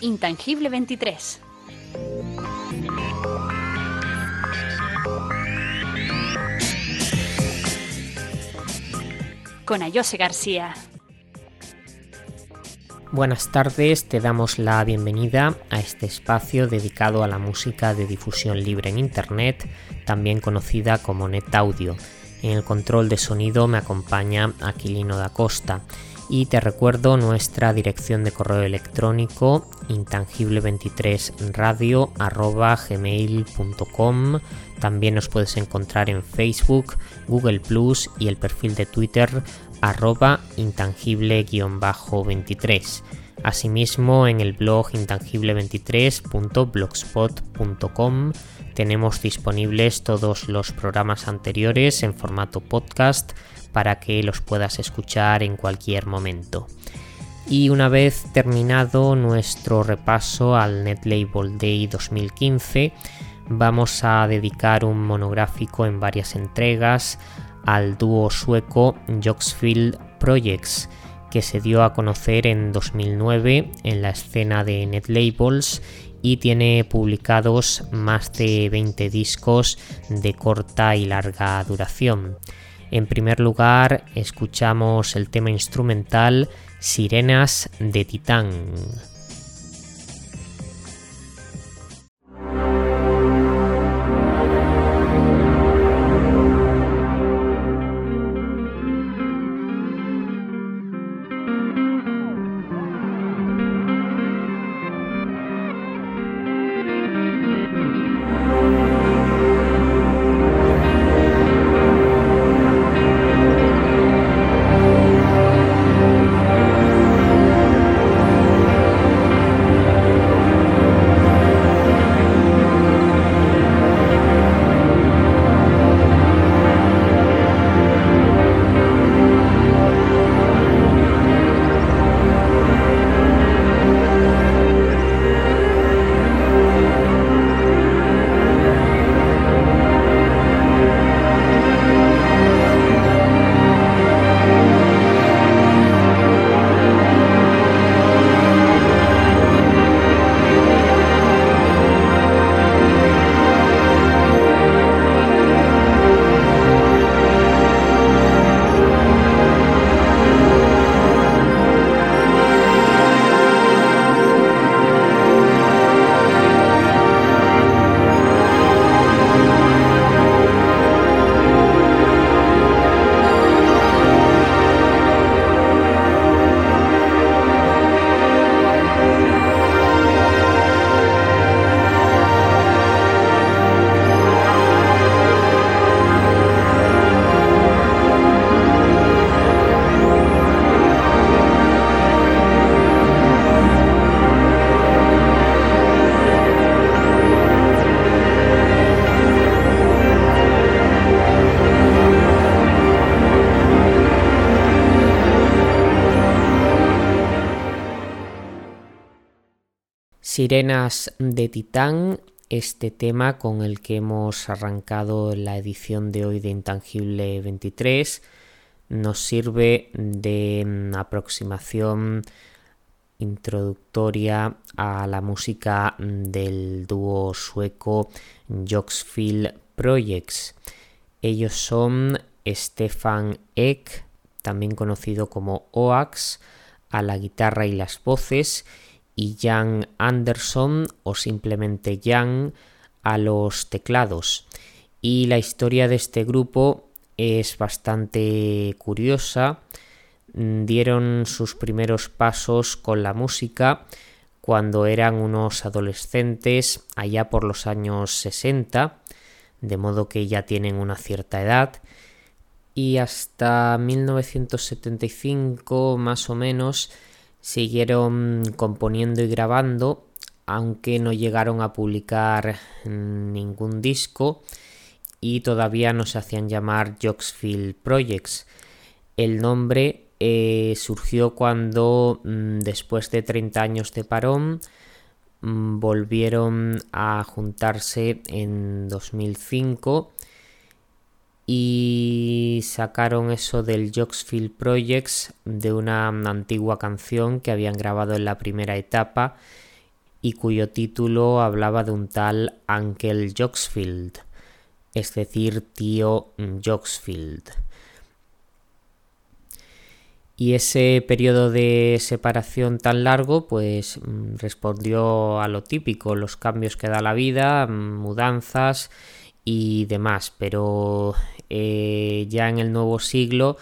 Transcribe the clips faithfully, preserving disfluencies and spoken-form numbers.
Intangible veintitrés. Con Ayose García. Buenas tardes, te damos la bienvenida a este espacio dedicado a la música de difusión libre en Internet, también conocida como NetAudio. En el control de sonido me acompaña Aquilino da Costa y te recuerdo nuestra dirección de correo electrónico intangible veintitrés radio arroba gmail punto com. También nos puedes encontrar en Facebook, Google plus y el perfil de Twitter arroba intangible veintitrés. Asimismo, en el blog intangible veintitrés punto blogspot punto com tenemos disponibles todos los programas anteriores en formato podcast para que los puedas escuchar en cualquier momento. Y una vez terminado nuestro repaso al NetLabel Day dos mil quince, vamos a dedicar un monográfico en varias entregas al dúo sueco Joxfield Projects, que se dio a conocer en dos mil nueve en la escena de NetLabels y tiene publicados más de veinte discos de corta y larga duración. En primer lugar, escuchamos el tema instrumental Sirenas de Titán. Sirenas de Titán, este tema con el que hemos arrancado la edición de hoy de Intangible veintitrés, nos sirve de aproximación introductoria a la música del dúo sueco Joxfield Projects. Ellos son Stefan Ek, también conocido como Oax, a la guitarra y las voces, y Jan Andersson o simplemente Jan a los teclados. Y la historia de este grupo es bastante curiosa. Dieron sus primeros pasos con la música cuando eran unos adolescentes allá por los años sesenta, de modo que ya tienen una cierta edad, y hasta mil novecientos setenta y cinco más o menos siguieron componiendo y grabando, aunque no llegaron a publicar ningún disco y todavía no se hacían llamar Joxfield Projects. El nombre eh, surgió cuando, mmm, después de treinta años de parón, mmm, volvieron a juntarse en dos mil cinco y sacaron eso del Joxfield Projects de una antigua canción que habían grabado en la primera etapa y cuyo título hablaba de un tal Uncle Jocksfield, es decir, tío Jocksfield. Y ese periodo de separación tan largo pues respondió a lo típico, los cambios que da la vida, mudanzas y demás, pero eh, ya en el nuevo siglo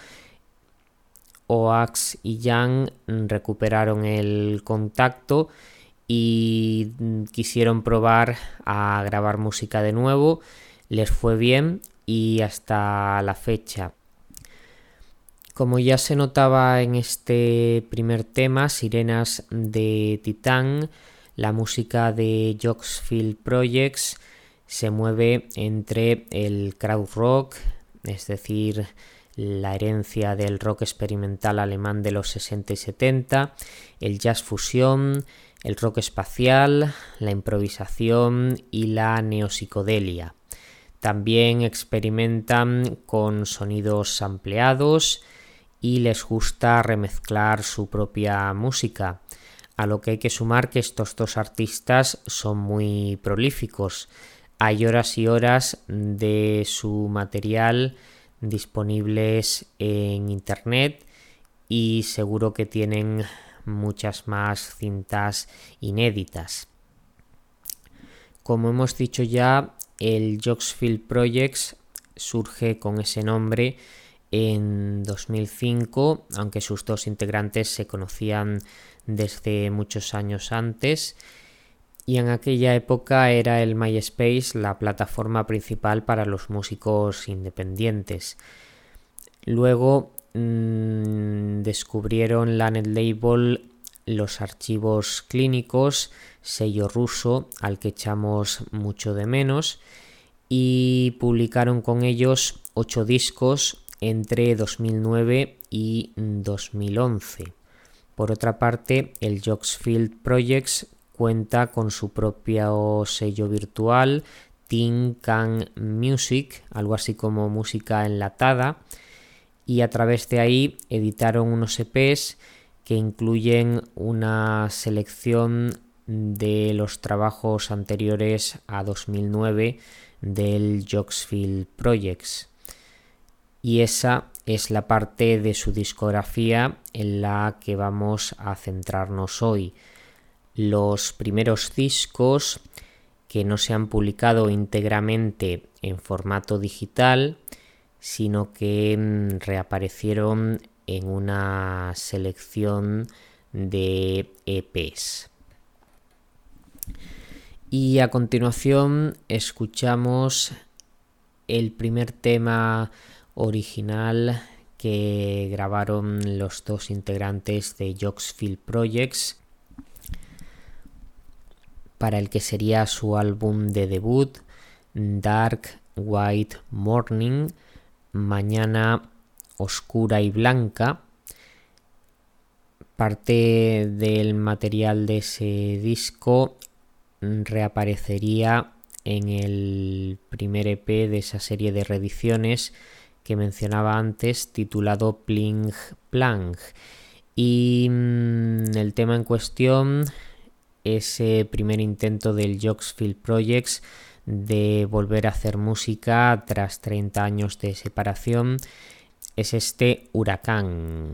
Oax y Young recuperaron el contacto y quisieron probar a grabar música de nuevo, les fue bien y hasta la fecha. Como ya se notaba en este primer tema, Sirenas de Titán, la música de Jocksfield Projects se mueve entre el krautrock, es decir, la herencia del rock experimental alemán de los sesenta y setenta, el jazz fusión, el rock espacial, la improvisación y la neopsicodelia. También experimentan con sonidos sampleados y les gusta remezclar su propia música, a lo que hay que sumar que estos dos artistas son muy prolíficos. Hay horas y horas de su material disponibles en internet y seguro que tienen muchas más cintas inéditas. Como hemos dicho ya, el Jocksfield Projects surge con ese nombre en dos mil cinco, aunque sus dos integrantes se conocían desde muchos años antes, y en aquella época era el MySpace la plataforma principal para los músicos independientes. Luego mmm, descubrieron la netlabel Los Archivos Clínicos, sello ruso al que echamos mucho de menos, y publicaron con ellos ocho discos entre dos mil nueve y dos mil once. Por otra parte, el Jocksfield Projects cuenta con su propio sello virtual, Tin Can Music, algo así como música enlatada, y a través de ahí editaron unos E Pes que incluyen una selección de los trabajos anteriores a dos mil nueve del Jocksfield Projects. Y esa es la parte de su discografía en la que vamos a centrarnos hoy. Los primeros discos que no se han publicado íntegramente en formato digital, sino que reaparecieron en una selección de E Pes. Y a continuación escuchamos el primer tema original que grabaron los dos integrantes de Jocksfield Projects para el que sería su álbum de debut, Dark White Morning, Mañana Oscura y Blanca. Parte del material de ese disco reaparecería en el primer E Pe de esa serie de reediciones que mencionaba antes, titulado Pling Plang, y mmm, el tema en cuestión, ese primer intento del Jocksfield Projects de volver a hacer música tras treinta años de separación, es este Huracán.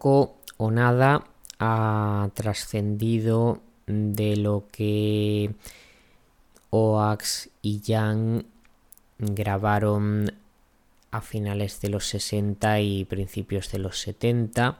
poco o nada ha trascendido de lo que Oax y Young grabaron a finales de los sesenta y principios de los setenta,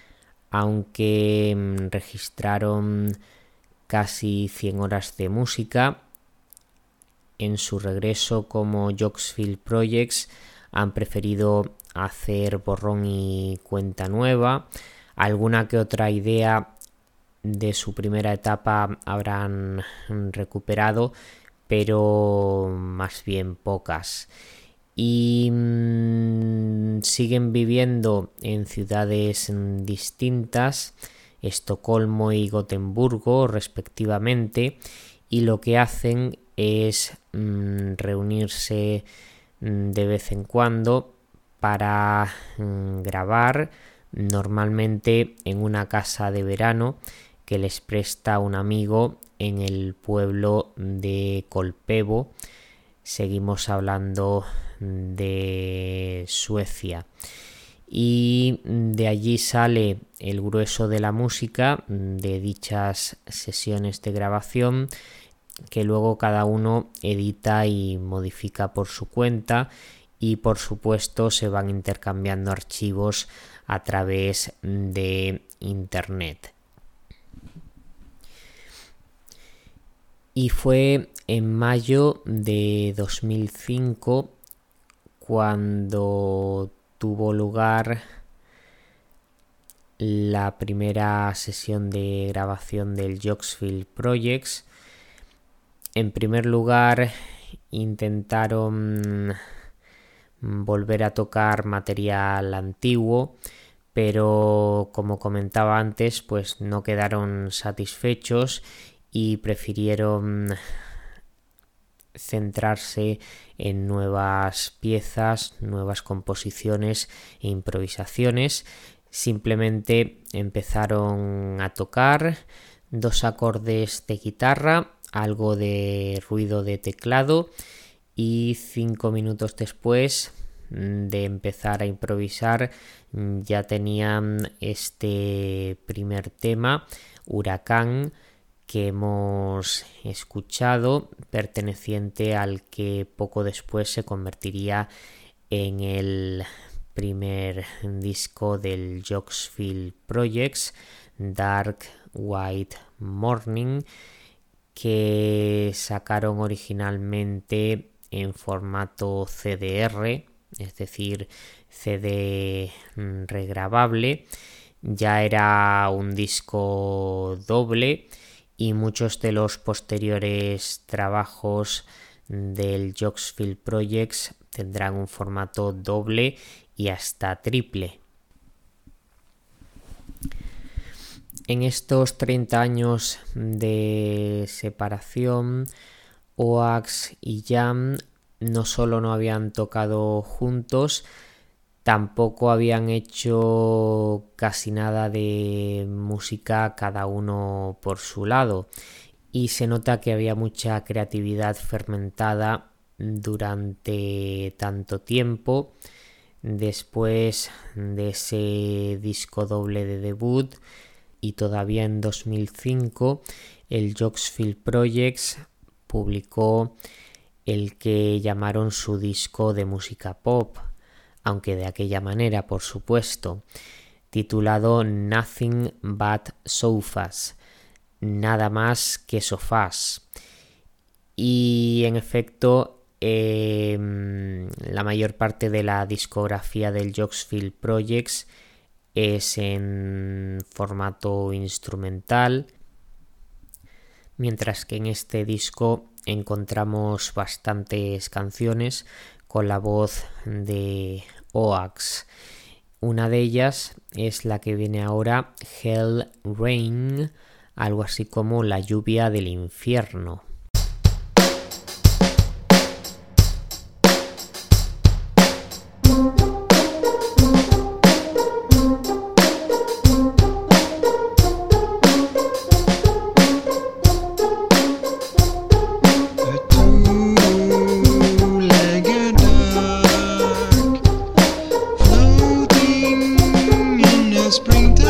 aunque registraron casi cien horas de música. En su regreso como Jocksfield Projects han preferido hacer borrón y cuenta nueva. Alguna que otra idea de su primera etapa habrán recuperado, pero más bien pocas. Y mmm, siguen viviendo en ciudades distintas, Estocolmo y Gotemburgo respectivamente, y lo que hacen es mmm, reunirse mmm, de vez en cuando para mmm, grabar, normalmente en una casa de verano que les presta un amigo en el pueblo de Kolpevo. Seguimos hablando de Suecia, y de allí sale el grueso de la música de dichas sesiones de grabación, que luego cada uno edita y modifica por su cuenta, y por supuesto se van intercambiando archivos a través de internet. Y fue en mayo de dos mil cinco cuando tuvo lugar la primera sesión de grabación del Jocksfield Projects. En primer lugar, intentaron volver a tocar material antiguo, pero como comentaba antes, pues no quedaron satisfechos y prefirieron centrarse en nuevas piezas, nuevas composiciones e improvisaciones. Simplemente empezaron a tocar dos acordes de guitarra, algo de ruido de teclado, y cinco minutos después de empezar a improvisar ya tenían este primer tema, Huracán, que hemos escuchado, perteneciente al que poco después se convertiría en el primer disco del Jocksfield Projects, Dark White Morning, que sacaron originalmente en formato C D R, es decir, C D regrabable. Ya era un disco doble, y muchos de los posteriores trabajos del Jocksfield Projects tendrán un formato doble y hasta triple. En estos treinta años de separación, Oax y Young no solo no habían tocado juntos, tampoco habían hecho casi nada de música cada uno por su lado, y se nota que había mucha creatividad fermentada durante tanto tiempo. Después de ese disco doble de debut, y todavía en dos mil cinco, el Jocksfield Projects publicó el que llamaron su disco de música pop, aunque de aquella manera, por supuesto, titulado Nothing But Sofas, nada más que sofás. Y en efecto, eh, la mayor parte de la discografía del Jocksfield Projects es en formato instrumental, mientras que en este disco encontramos bastantes canciones con la voz de Oax. Una de ellas es la que viene ahora, Hell Rain, algo así como la lluvia del infierno. Springtime.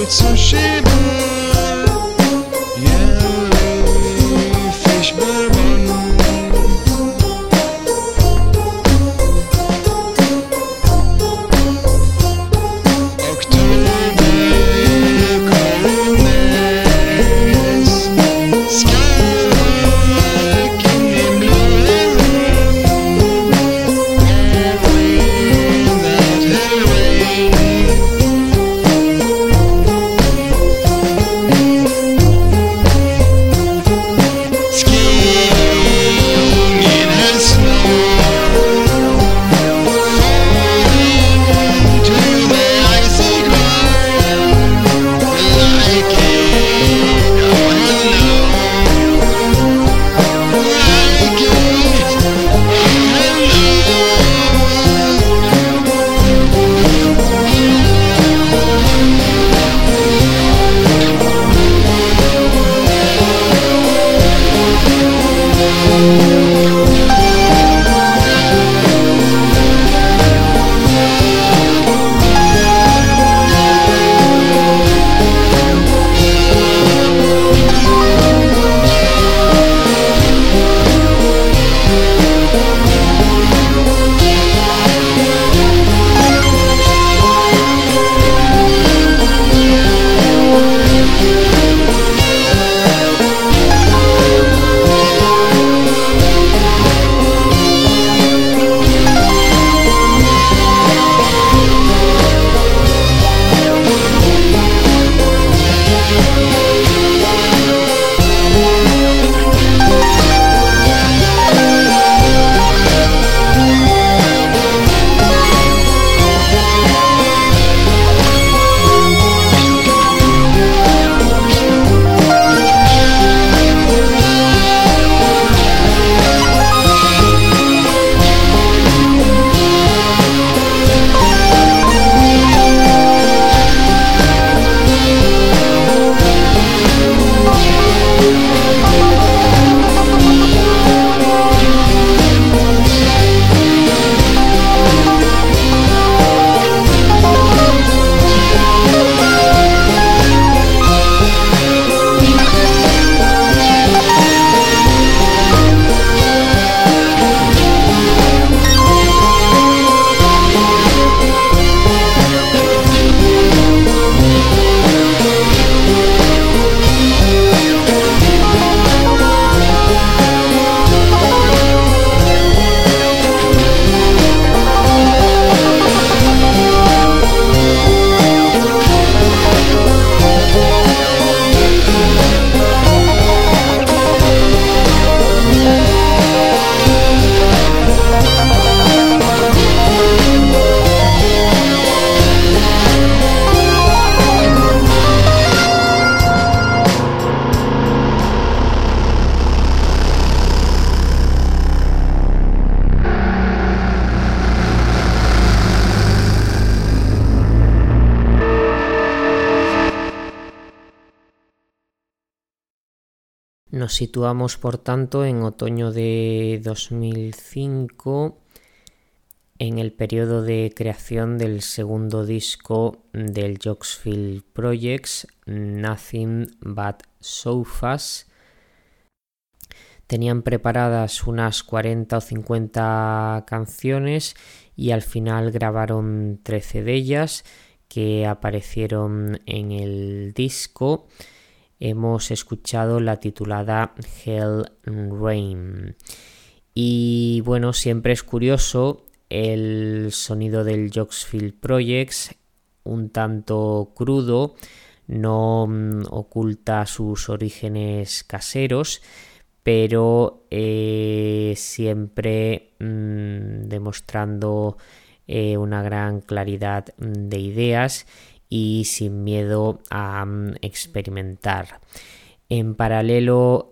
Nos situamos, por tanto, en otoño de dos mil cinco, en el periodo de creación del segundo disco del Jocksfield Projects, Nothing But Sofas. Tenían preparadas unas cuarenta o cincuenta canciones y al final grabaron trece de ellas que aparecieron en el disco. Hemos escuchado la titulada Hell Rain. Y bueno, siempre es curioso el sonido del Jocksfield Projects, un tanto crudo, no um, oculta sus orígenes caseros, pero eh, siempre um, demostrando eh, una gran claridad de ideas y sin miedo a um, experimentar. En paralelo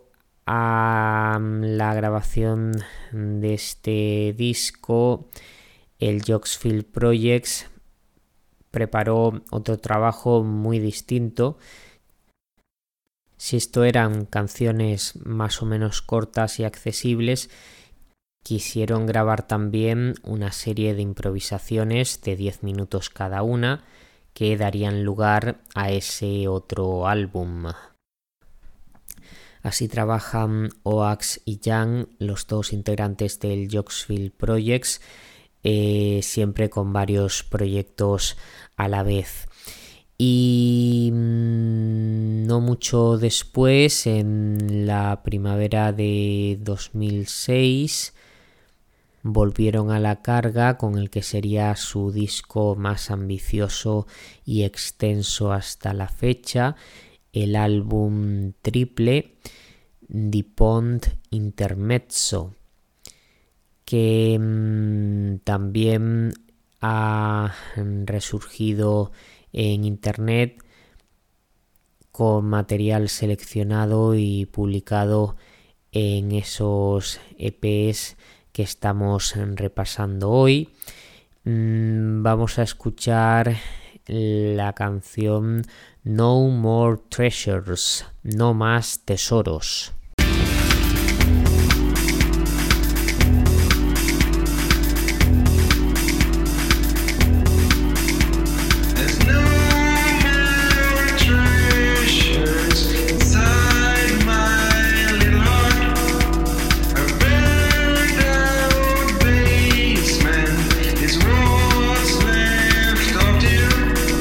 a um, la grabación de este disco, el Jocksfield Projects preparó otro trabajo muy distinto. Si esto eran canciones más o menos cortas y accesibles, quisieron grabar también una serie de improvisaciones de diez minutos cada una, que darían lugar a ese otro álbum. Así trabajan Oax y Young, los dos integrantes del Yogsville Projects, eh, siempre con varios proyectos a la vez. Y mmm, no mucho después, en la primavera de dos mil seis, volvieron a la carga con el que sería su disco más ambicioso y extenso hasta la fecha, el álbum triple The Pond Intermezzo, que mmm, también ha resurgido en internet con material seleccionado y publicado en esos E Pes que estamos repasando hoy. Mm, vamos a escuchar la canción No More Treasures, no más tesoros.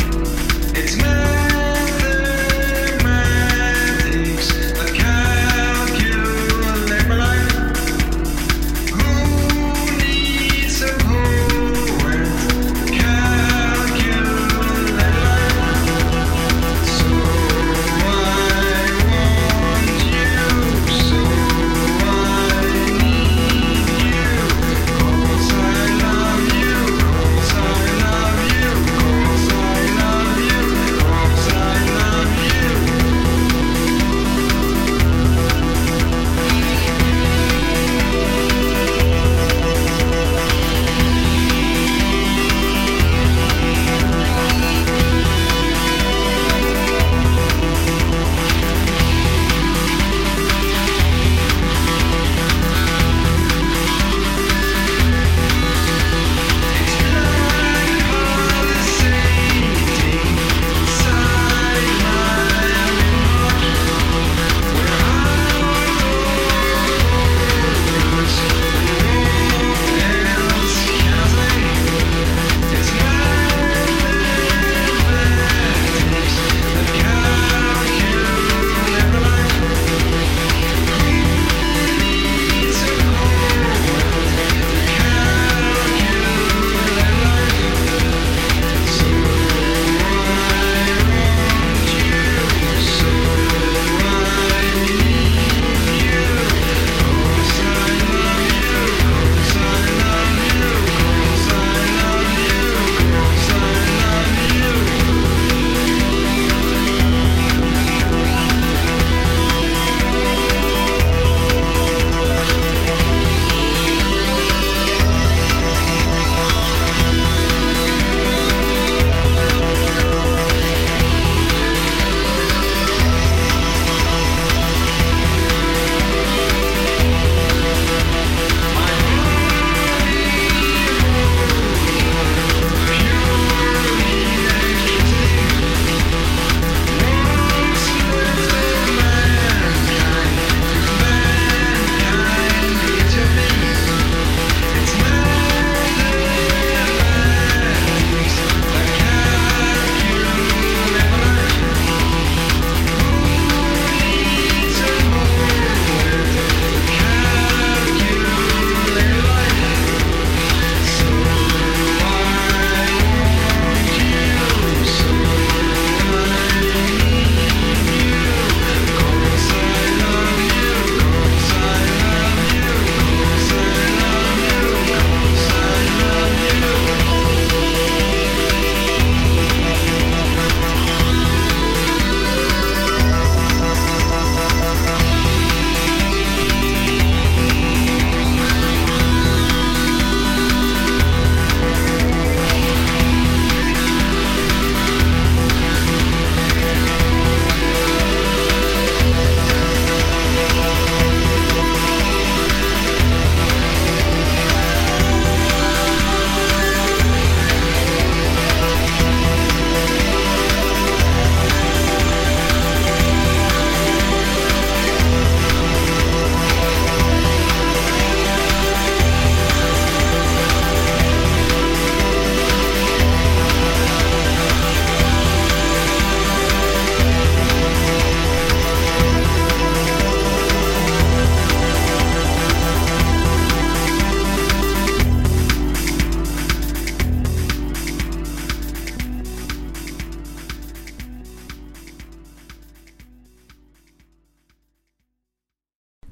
It's mathematics, a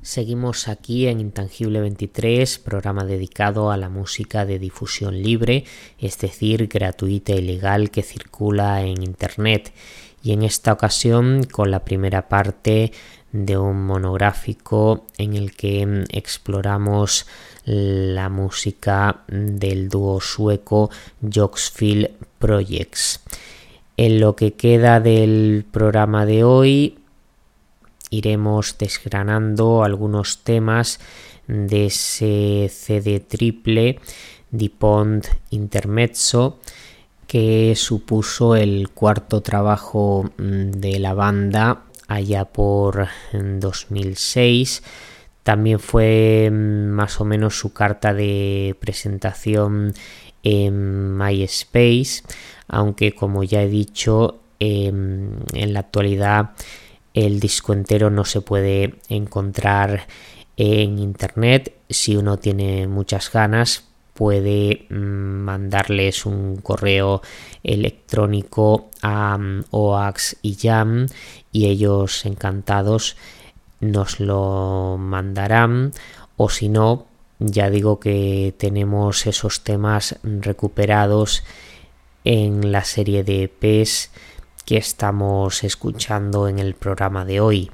Seguimos aquí en Intangible veintitrés, programa dedicado a la música de difusión libre, es decir, gratuita y legal que circula en Internet. Y en esta ocasión con la primera parte de un monográfico en el que exploramos la música del dúo sueco Joxfil Projects. En lo que queda del programa de hoy iremos desgranando algunos temas de ese C D triple Dipont Intermezzo que supuso el cuarto trabajo de la banda allá por dos mil seis. También fue más o menos su carta de presentación en MySpace, aunque como ya he dicho, en la actualidad el disco entero no se puede encontrar en internet. Si uno tiene muchas ganas, puede mandarles un correo electrónico a Oax y Jam y ellos encantados nos lo mandarán, o si no, ya digo que tenemos esos temas recuperados en la serie de E Pes que estamos escuchando en el programa de hoy.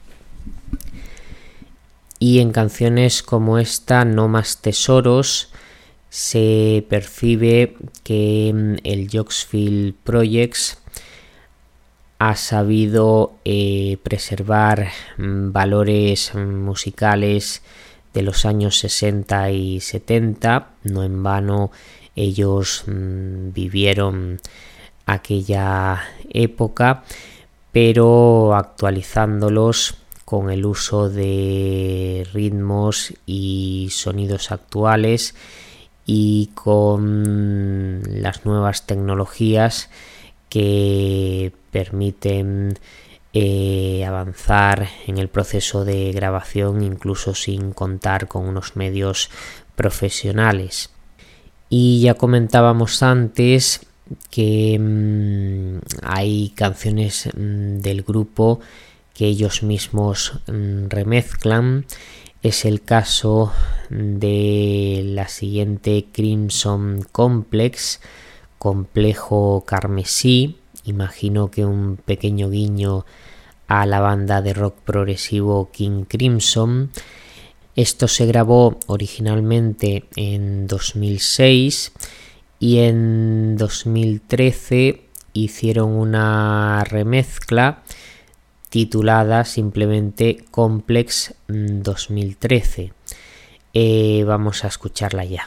Y en canciones como esta, No más tesoros, se percibe que el Joxfil Projects ha sabido eh, preservar valores musicales de los años sesenta y setenta. No en vano ellos mmm, vivieron aquella época, pero actualizándolos con el uso de ritmos y sonidos actuales y con las nuevas tecnologías que permiten eh, avanzar en el proceso de grabación incluso sin contar con unos medios profesionales. Y ya comentábamos antes que mmm, hay canciones mmm, del grupo que ellos mismos mmm, remezclan. Es el caso de la siguiente, Crimson Complex, Complejo Carmesí. Imagino que un pequeño guiño a la banda de rock progresivo King Crimson. Esto se grabó originalmente en dos mil seis y en dos mil trece hicieron una remezcla titulada simplemente Complex dos mil trece. Eh, vamos a escucharla ya.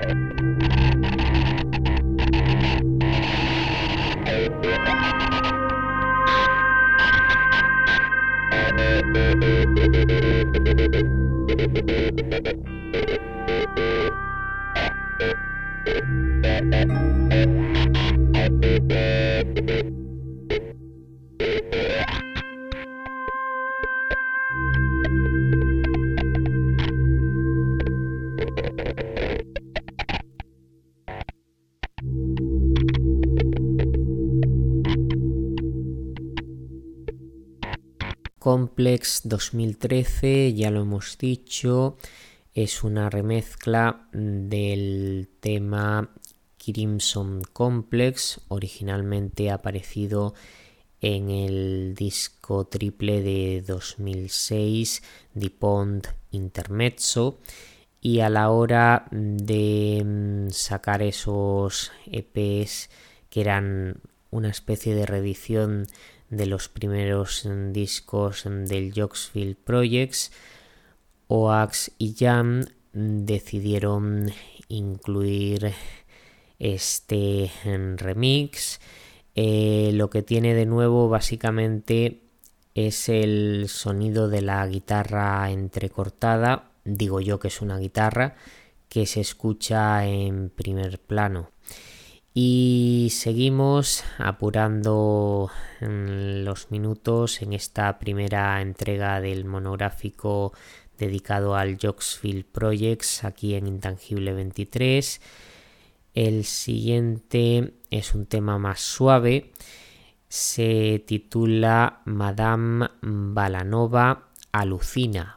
Complex dos mil trece, ya lo hemos dicho, es una remezcla del tema Crimson Complex, originalmente aparecido en el disco triple de dos mil seis, The Pond Intermezzo, y a la hora de sacar esos E Pes que eran una especie de reedición de los primeros discos del Jocksfield Projects, Oax y Jam decidieron incluir este remix. Eh, lo que tiene de nuevo básicamente es el sonido de la guitarra entrecortada, digo yo que es una guitarra, que se escucha en primer plano. Y seguimos apurando los minutos en esta primera entrega del monográfico dedicado al Jocksfield Projects aquí en Intangible veintitrés. El siguiente es un tema más suave, se titula Madame Balanova alucina.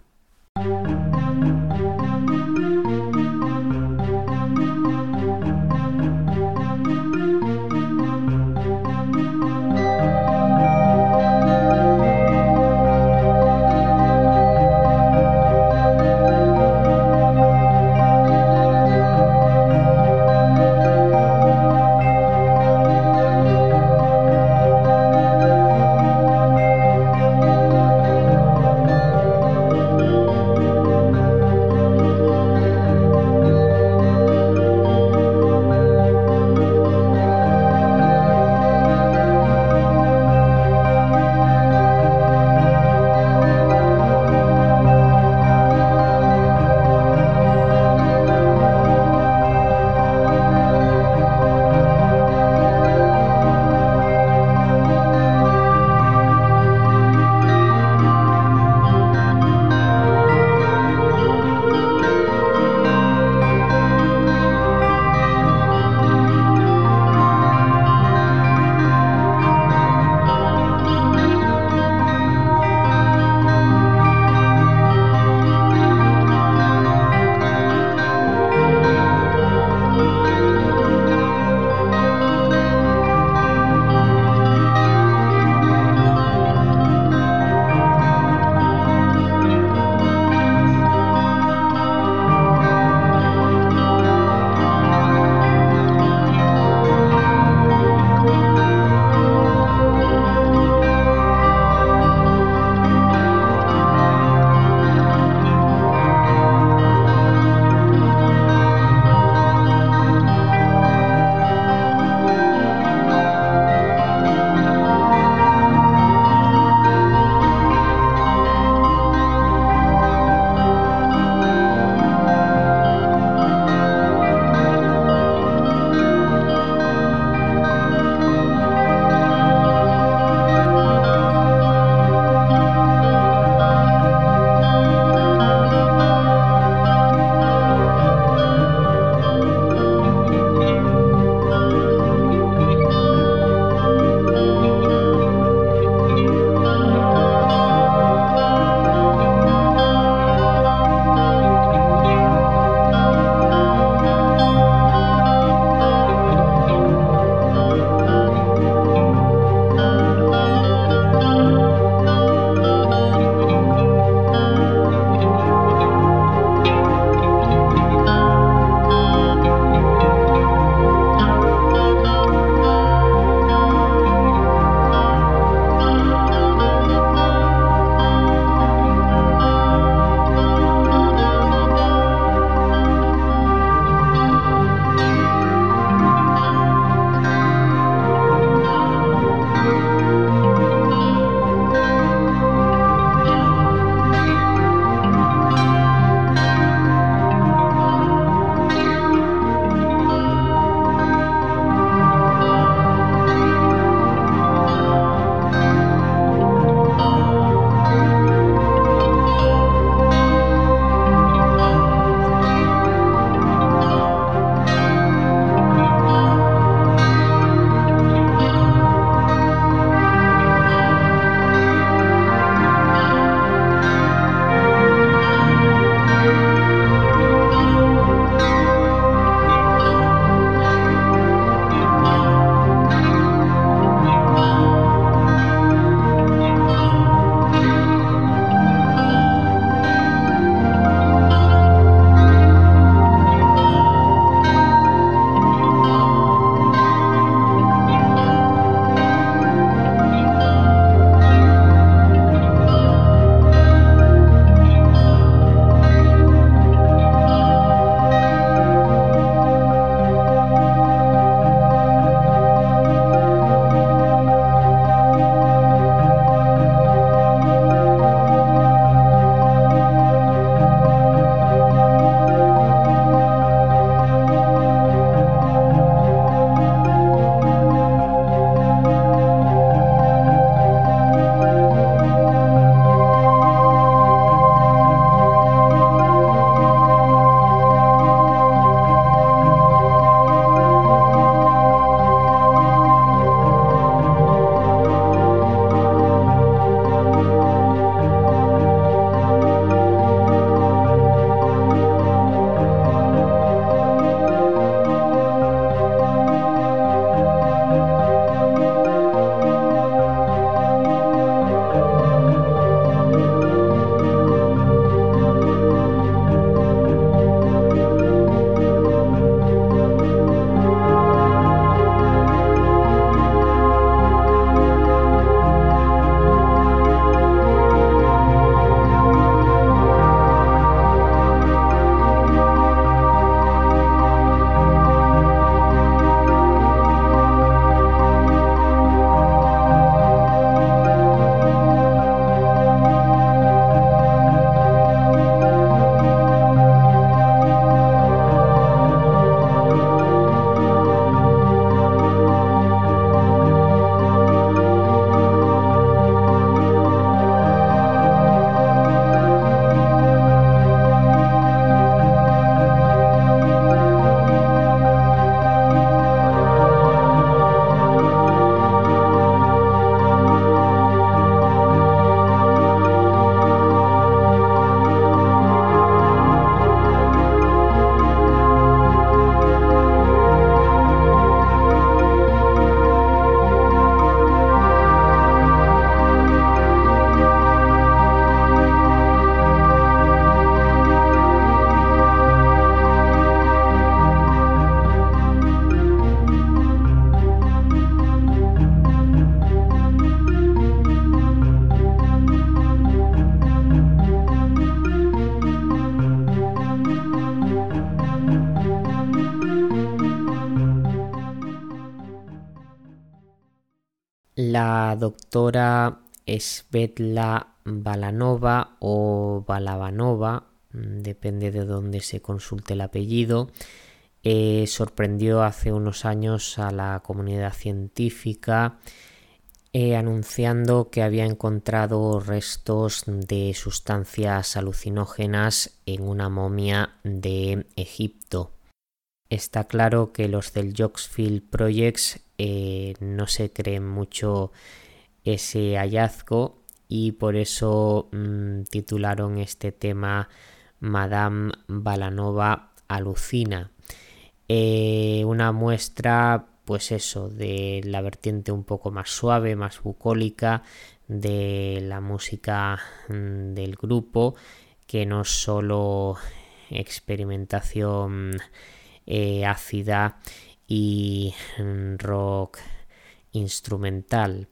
La doctora Svetla Balanova o Balabanova, depende de dónde se consulte el apellido, eh, sorprendió hace unos años a la comunidad científica eh, anunciando que había encontrado restos de sustancias alucinógenas en una momia de Egipto. Está claro que los del Joxfield Project eh, no se creen mucho ese hallazgo y por eso mmm, titularon este tema Madame Balanova alucina. Eh, una muestra, pues eso, de la vertiente un poco más suave, más bucólica de la música mmm, del grupo, que no es solo experimentación eh, ácida y mmm, rock instrumental.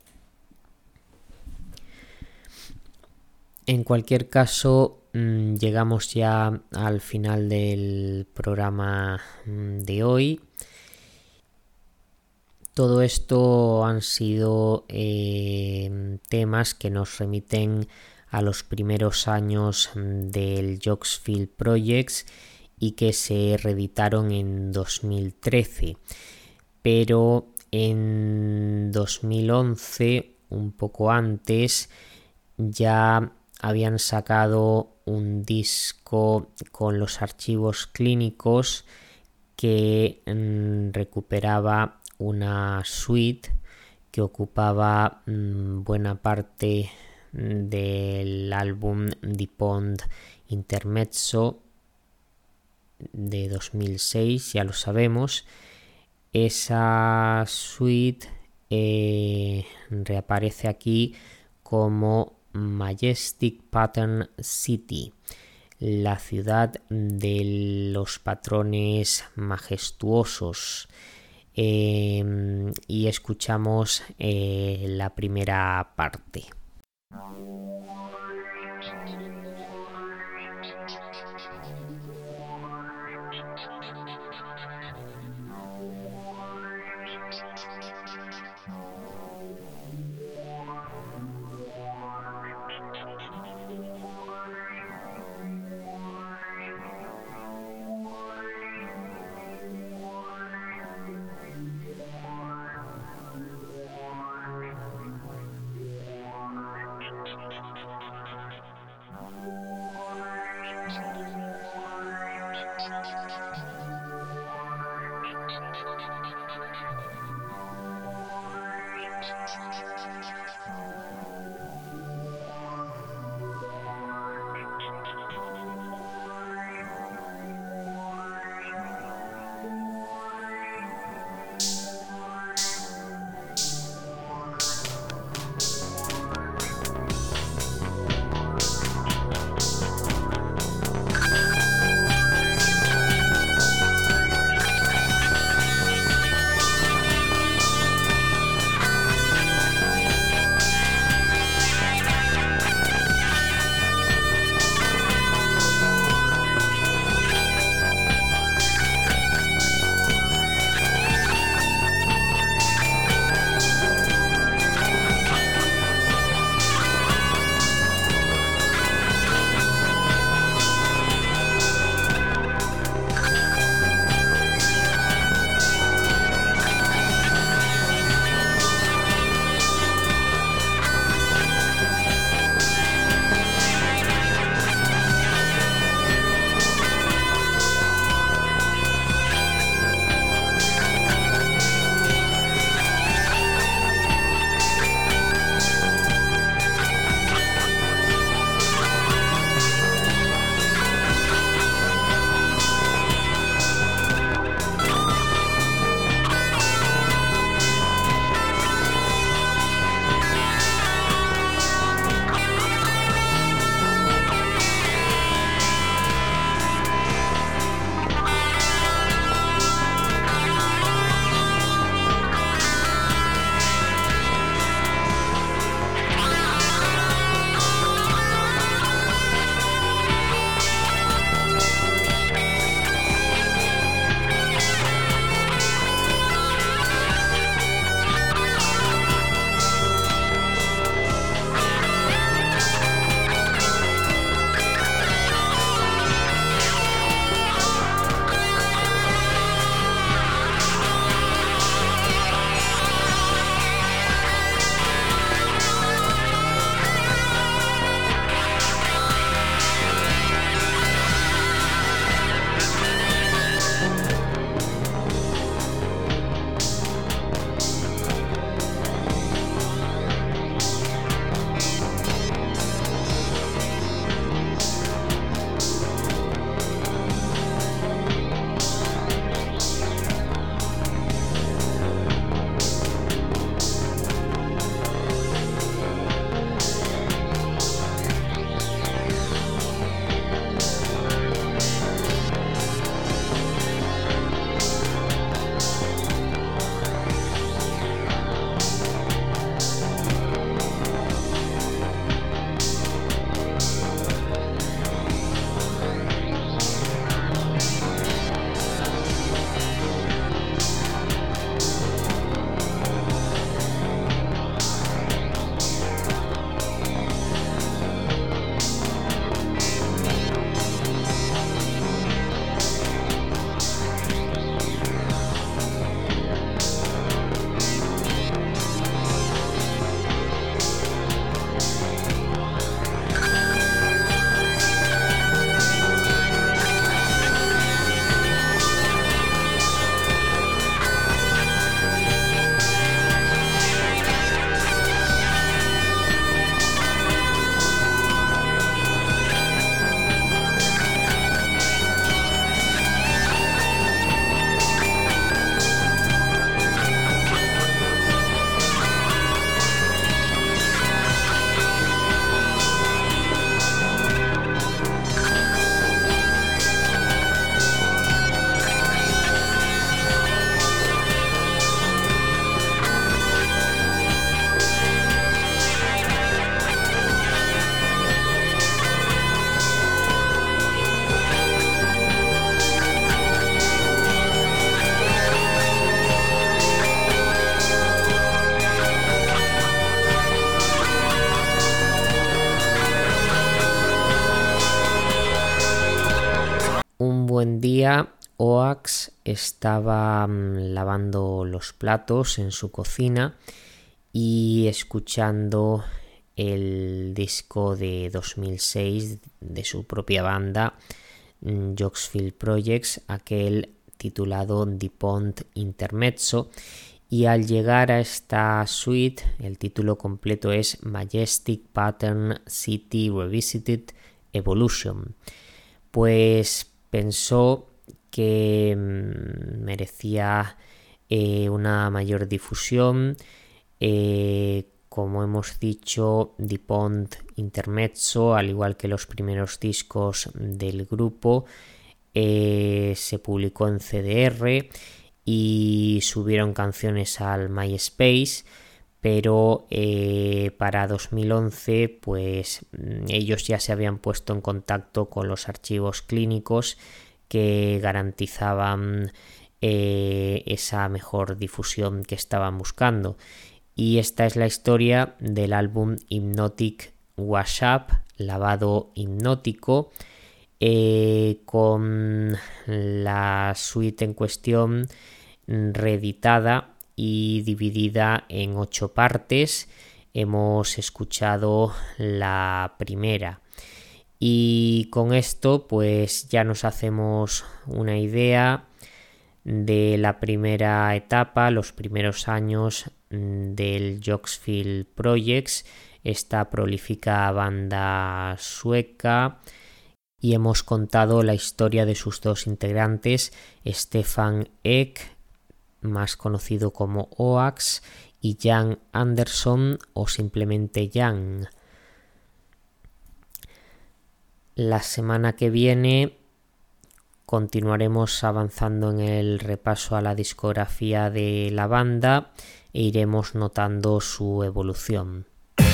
En cualquier caso, mmm, llegamos ya al final del programa mmm, de hoy. Todo esto han sido eh, temas que nos remiten a los primeros años del Joxfield Project y que se reeditaron en dos mil trece. Pero en dos mil once, un poco antes, ya habían sacado un disco con los archivos clínicos que mmm, recuperaba una suite que ocupaba mmm, buena parte del álbum The Pond Intermezzo de dos mil seis, ya lo sabemos. Esa suite eh, reaparece aquí como Majestic Pattern City, la ciudad de los patrones majestuosos. Eh, y escuchamos eh, la primera parte. buen día, Oax estaba lavando los platos en su cocina y escuchando el disco de dos mil seis de su propia banda, Jocksfield Projects, aquel titulado The Pond Intermezzo, y al llegar a esta suite, el título completo es Majestic Pattern City Revisited Evolution, pues pensó que merecía eh, una mayor difusión. Eh, como hemos dicho, The Pond Intermezzo, al igual que los primeros discos del grupo, eh, se publicó en C D R y subieron canciones al MySpace, pero eh, para dos mil once pues ellos ya se habían puesto en contacto con los archivos clínicos que garantizaban eh, esa mejor difusión que estaban buscando. Y esta es la historia del álbum Hypnotic Wash Up, lavado hipnótico, eh, con la suite en cuestión reeditada y dividida en ocho partes. Hemos escuchado la primera y con esto pues ya nos hacemos una idea de la primera etapa, los primeros años del Jocksfield Projects, esta prolífica banda sueca, y hemos contado la historia de sus dos integrantes, Stefan Ek, más conocido como Oax, y Jan Andersson o simplemente Jan. La semana que viene continuaremos avanzando en el repaso a la discografía de la banda e iremos notando su evolución.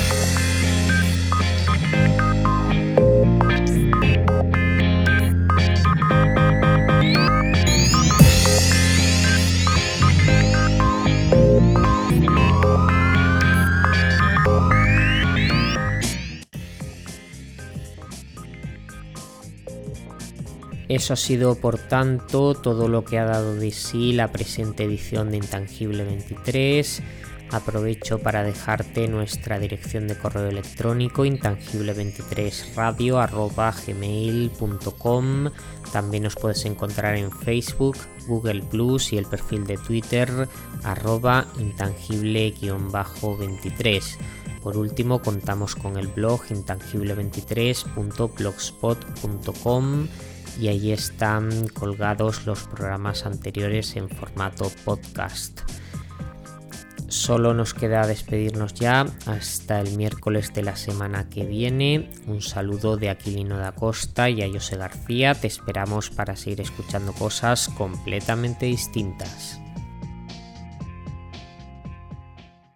Eso ha sido, por tanto, todo lo que ha dado de sí la presente edición de Intangible veintitrés. Aprovecho para dejarte nuestra dirección de correo electrónico intangible veintitrés radio arroba gmail punto com. También nos puedes encontrar en Facebook, Google plus y el perfil de Twitter arroba intangible veintitrés. Por último, contamos con el blog intangible veintitrés punto blogspot punto com y allí están colgados los programas anteriores en formato podcast. Solo nos queda despedirnos ya hasta el miércoles de la semana que viene. Un saludo de Aquilino da Costa y a José García. Te esperamos para seguir escuchando cosas completamente distintas.